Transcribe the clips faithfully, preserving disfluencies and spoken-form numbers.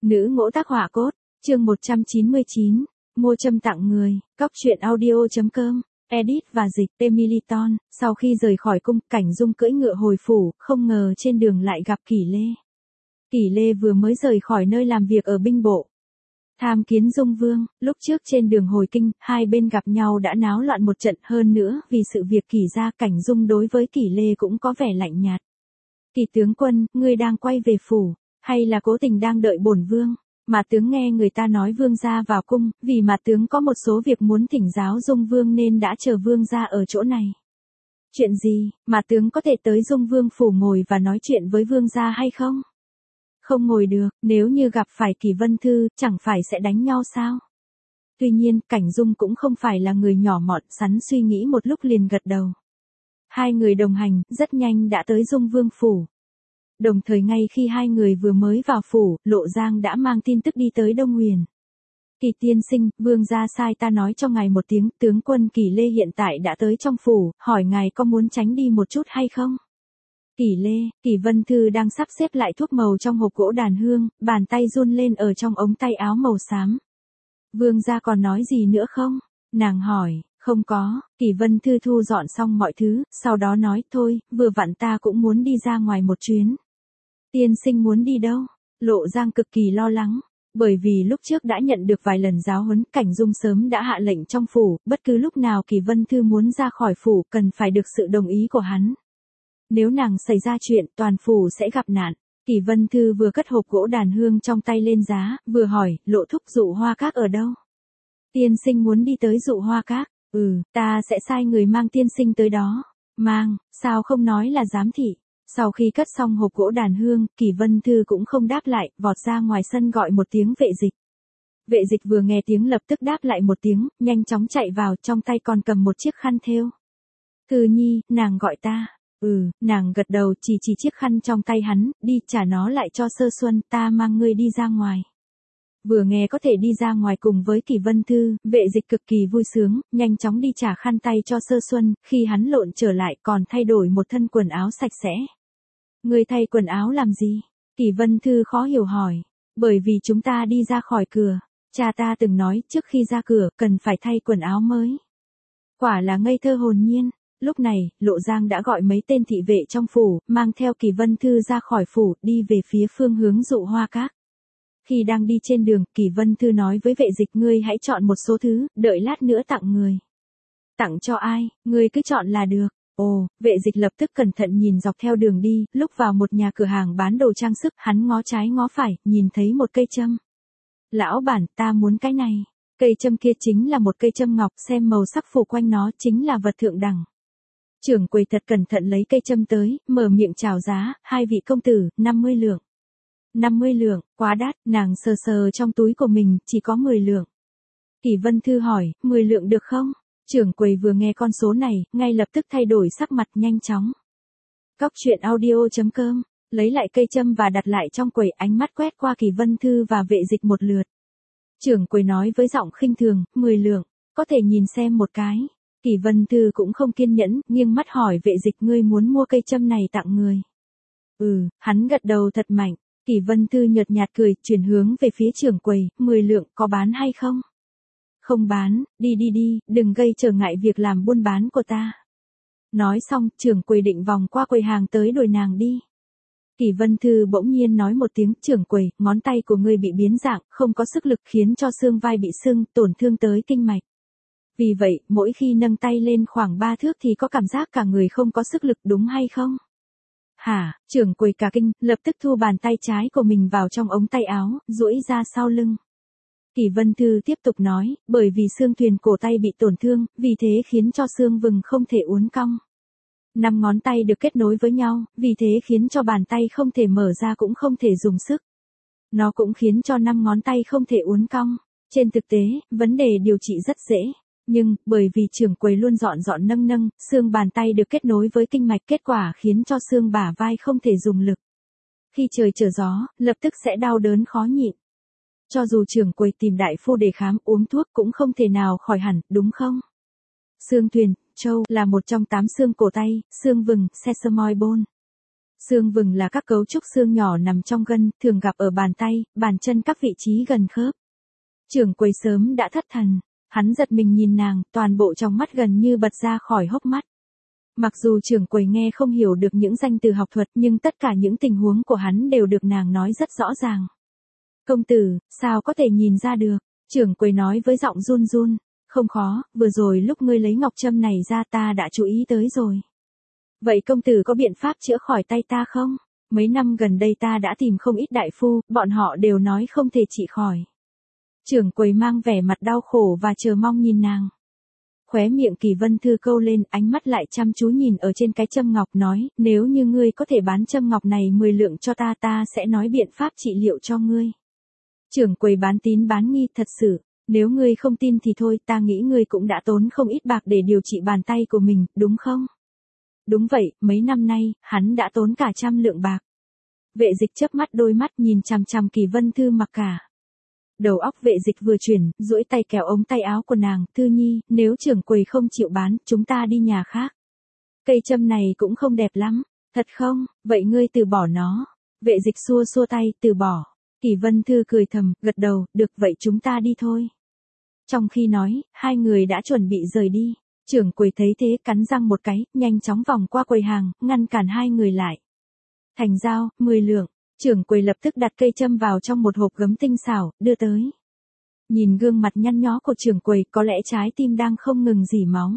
Nữ ngỗ tác họa cốt, chương một trăm chín mươi chín, mua châm tặng người, cóc truyện audio.com, edit và dịch Temiliton. Sau khi rời khỏi cung, Cảnh Dung cưỡi ngựa hồi phủ, không ngờ trên đường lại gặp Kỷ Lê. Kỷ Lê vừa mới rời khỏi nơi làm việc ở binh bộ. Tham kiến Dung Vương, lúc trước trên đường hồi kinh, hai bên gặp nhau đã náo loạn một trận, hơn nữa, vì sự việc Kỷ gia, Cảnh Dung đối với Kỷ Lê cũng có vẻ lạnh nhạt. Kỷ tướng quân, ngươi đang quay về phủ, hay là cố tình đang đợi bổn vương? Mà tướng nghe người ta nói vương gia vào cung, vì mà tướng có một số việc muốn thỉnh giáo Dung Vương nên đã chờ vương gia ở chỗ này. Chuyện gì, mà tướng có thể tới Dung Vương phủ ngồi và nói chuyện với vương gia hay không? Không ngồi được, nếu như gặp phải Kỷ Vân Thư, chẳng phải sẽ đánh nhau sao? Tuy nhiên, Cảnh Dung cũng không phải là người nhỏ mọn, sắn suy nghĩ một lúc liền gật đầu. Hai người đồng hành, rất nhanh đã tới Dung Vương phủ. Đồng thời ngay khi hai người vừa mới vào phủ, Lộ Giang đã mang tin tức đi tới Đông Huyền. Kỷ tiên sinh, vương gia sai ta nói cho ngài một tiếng, tướng quân Kỷ Lê hiện tại đã tới trong phủ, hỏi ngài có muốn tránh đi một chút hay không? Kỷ Lê, Kỷ Vân Thư đang sắp xếp lại thuốc màu trong hộp gỗ đàn hương, bàn tay run lên ở trong ống tay áo màu xám. Vương gia còn nói gì nữa không? Nàng hỏi. Không có, Kỷ Vân Thư thu dọn xong mọi thứ, sau đó nói, thôi, vừa vặn ta cũng muốn đi ra ngoài một chuyến. Tiên sinh muốn đi đâu? Lộ Giang cực kỳ lo lắng, bởi vì lúc trước đã nhận được vài lần giáo huấn, Cảnh Dung sớm đã hạ lệnh trong phủ, bất cứ lúc nào Kỷ Vân Thư muốn ra khỏi phủ cần phải được sự đồng ý của hắn. Nếu nàng xảy ra chuyện, toàn phủ sẽ gặp nạn. Kỷ Vân Thư vừa cất hộp gỗ đàn hương trong tay lên giá, vừa hỏi, Lộ thúc Dụ Hoa Các ở đâu? Tiên sinh muốn đi tới Dụ Hoa Các. Ừ, ta sẽ sai người mang tiên sinh tới đó. Mang, sao không nói là giám thị? Sau khi cất xong hộp gỗ đàn hương, Kỷ Vân Thư cũng không đáp lại, vọt ra ngoài sân gọi một tiếng vệ dịch. Vệ dịch vừa nghe tiếng lập tức đáp lại một tiếng, nhanh chóng chạy vào, trong tay còn cầm một chiếc khăn thêu. Thư nhi, nàng gọi ta. Ừ, nàng gật đầu, chỉ chỉ chiếc khăn trong tay hắn, đi trả nó lại cho Sơ Xuân, ta mang ngươi đi ra ngoài. Vừa nghe có thể đi ra ngoài cùng với Kỷ Vân Thư, vệ dịch cực kỳ vui sướng, nhanh chóng đi trả khăn tay cho Sơ Xuân, khi hắn lộn trở lại còn thay đổi một thân quần áo sạch sẽ. Người thay quần áo làm gì? Kỷ Vân Thư khó hiểu hỏi. Bởi vì chúng ta đi ra khỏi cửa, cha ta từng nói trước khi ra cửa cần phải thay quần áo mới. Quả là ngây thơ hồn nhiên. Lúc này, Lộ Giang đã gọi mấy tên thị vệ trong phủ, mang theo Kỷ Vân Thư ra khỏi phủ, đi về phía phương hướng Dụ Hoa Các. Khi đang đi trên đường, Kỷ Vân Thư nói với vệ dịch, ngươi hãy chọn một số thứ, đợi lát nữa tặng người. Tặng cho ai, ngươi cứ chọn là được. Ồ, vệ dịch lập tức cẩn thận nhìn dọc theo đường đi, lúc vào một nhà cửa hàng bán đồ trang sức, hắn ngó trái ngó phải, nhìn thấy một cây châm. Lão bản, ta muốn cái này. Cây châm kia chính là một cây châm ngọc, xem màu sắc phủ quanh nó chính là vật thượng đẳng. Trưởng quầy thật cẩn thận lấy cây châm tới, mở miệng chào giá, hai vị công tử, năm mươi lượng. năm mươi lượng, quá đắt, nàng sờ sờ trong túi của mình, chỉ có mười lượng. Kỷ Vân Thư hỏi, mười lượng được không? Trưởng quầy vừa nghe con số này, ngay lập tức thay đổi sắc mặt nhanh chóng. Cóc truyện audio.com, lấy lại cây châm và đặt lại trong quầy, ánh mắt quét qua Kỷ Vân Thư và vệ dịch một lượt. Trưởng quầy nói với giọng khinh thường, mười lượng, có thể nhìn xem một cái. Kỷ Vân Thư cũng không kiên nhẫn, nghiêng mắt hỏi vệ dịch, ngươi muốn mua cây châm này tặng người. Ừ, hắn gật đầu thật mạnh. Kỷ Vân Thư nhợt nhạt cười, chuyển hướng về phía trưởng quầy, mười lượng, có bán hay không? Không bán, đi đi đi, đừng gây trở ngại việc làm buôn bán của ta. Nói xong, trưởng quầy định vòng qua quầy hàng tới đuổi nàng đi. Kỷ Vân Thư bỗng nhiên nói một tiếng, trưởng quầy, ngón tay của ngươi bị biến dạng, không có sức lực khiến cho xương vai bị sưng, tổn thương tới kinh mạch. Vì vậy, mỗi khi nâng tay lên khoảng ba thước thì có cảm giác cả người không có sức lực, đúng hay không? Hả, trưởng quầy cả kinh, lập tức thu bàn tay trái của mình vào trong ống tay áo, duỗi ra sau lưng. Kỷ Vân Thư tiếp tục nói, bởi vì xương thuyền cổ tay bị tổn thương, vì thế khiến cho xương vừng không thể uốn cong. Năm ngón tay được kết nối với nhau, vì thế khiến cho bàn tay không thể mở ra cũng không thể dùng sức. Nó cũng khiến cho năm ngón tay không thể uốn cong. Trên thực tế, vấn đề điều trị rất dễ. Nhưng, bởi vì trưởng quầy luôn dọn dọn nâng nâng, xương bàn tay được kết nối với kinh mạch, kết quả khiến cho xương bả vai không thể dùng lực. Khi trời trở gió, lập tức sẽ đau đớn khó nhịn. Cho dù trưởng quầy tìm đại phu để khám, uống thuốc cũng không thể nào khỏi hẳn, đúng không? Xương thuyền, châu, là một trong tám xương cổ tay, xương vừng, sesame bone. Xương vừng là các cấu trúc xương nhỏ nằm trong gân, thường gặp ở bàn tay, bàn chân các vị trí gần khớp. Trưởng quầy sớm đã thất thần, hắn giật mình nhìn nàng, toàn bộ trong mắt gần như bật ra khỏi hốc mắt. Mặc dù trưởng quầy nghe không hiểu được những danh từ học thuật nhưng tất cả những tình huống của hắn đều được nàng nói rất rõ ràng. Công tử, sao có thể nhìn ra được? Trưởng quầy nói với giọng run run, không khó, vừa rồi lúc ngươi lấy ngọc châm này ra ta đã chú ý tới rồi. Vậy công tử có biện pháp chữa khỏi tay ta không? Mấy năm gần đây ta đã tìm không ít đại phu, bọn họ đều nói không thể trị khỏi. Trưởng quầy mang vẻ mặt đau khổ và chờ mong nhìn nàng. Khóe miệng Kỳ Vân Thư câu lên, ánh mắt lại chăm chú nhìn ở trên cái châm ngọc nói, nếu như ngươi có thể bán châm ngọc này mười lượng cho ta ta sẽ nói biện pháp trị liệu cho ngươi. Trưởng quầy bán tín bán nghi thật sự, nếu ngươi không tin thì thôi, ta nghĩ ngươi cũng đã tốn không ít bạc để điều trị bàn tay của mình, đúng không? Đúng vậy, mấy năm nay, hắn đã tốn cả trăm lượng bạc. Vệ dịch chớp mắt đôi mắt nhìn chằm chằm Kỳ Vân Thư mặc cả. Đầu óc vệ dịch vừa chuyển, duỗi tay kéo ống tay áo của nàng, Thư Nhi, nếu trưởng quầy không chịu bán, chúng ta đi nhà khác. Cây châm này cũng không đẹp lắm, thật không, vậy ngươi từ bỏ nó. Vệ dịch xua xua tay, từ bỏ. Kỳ Vân Thư cười thầm, gật đầu, được vậy chúng ta đi thôi. Trong khi nói, hai người đã chuẩn bị rời đi. Trưởng quầy thấy thế cắn răng một cái, nhanh chóng vòng qua quầy hàng, ngăn cản hai người lại. Thành giao, mười lượng. Trưởng quầy lập tức đặt cây châm vào trong một hộp gấm tinh xảo, đưa tới. Nhìn gương mặt nhăn nhó của trưởng quầy, có lẽ trái tim đang không ngừng rỉ máu.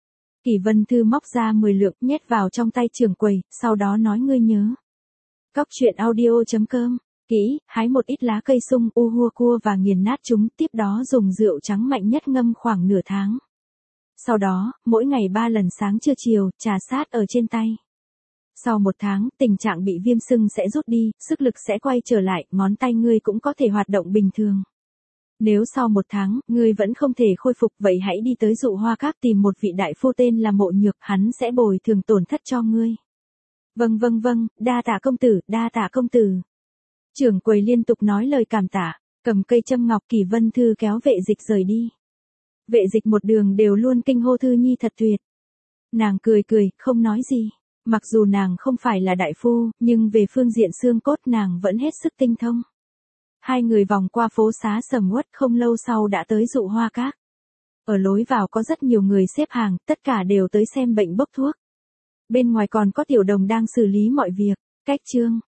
Kỳ Vân Thư móc ra mười lượng, nhét vào trong tay trưởng quầy, sau đó nói ngươi nhớ. Cóc truyện audio chấm com, kỹ, hái một ít lá cây sung u hua cua và nghiền nát chúng, tiếp đó dùng rượu trắng mạnh nhất ngâm khoảng nửa tháng. Sau đó, mỗi ngày ba lần sáng trưa chiều, trà sát ở trên tay. Sau một tháng, tình trạng bị viêm sưng sẽ rút đi, sức lực sẽ quay trở lại, ngón tay ngươi cũng có thể hoạt động bình thường. Nếu sau một tháng, ngươi vẫn không thể khôi phục, vậy hãy đi tới Dụ Hoa Các tìm một vị đại phu tên là Mộ Nhược, hắn sẽ bồi thường tổn thất cho ngươi. Vâng vâng vâng, đa tạ công tử, đa tạ công tử. Trưởng quầy liên tục nói lời cảm tạ, cầm cây châm ngọc. Kỳ Vân Thư kéo vệ dịch rời đi. Vệ dịch một đường đều luôn kinh hô Thư Nhi thật tuyệt. Nàng cười cười, không nói gì. Mặc dù nàng không phải là đại phu, nhưng về phương diện xương cốt nàng vẫn hết sức tinh thông. Hai người vòng qua phố xá sầm uất, không lâu sau đã tới Dụ Hoa Các. Ở lối vào có rất nhiều người xếp hàng, tất cả đều tới xem bệnh bốc thuốc. Bên ngoài còn có tiểu đồng đang xử lý mọi việc. Cách chương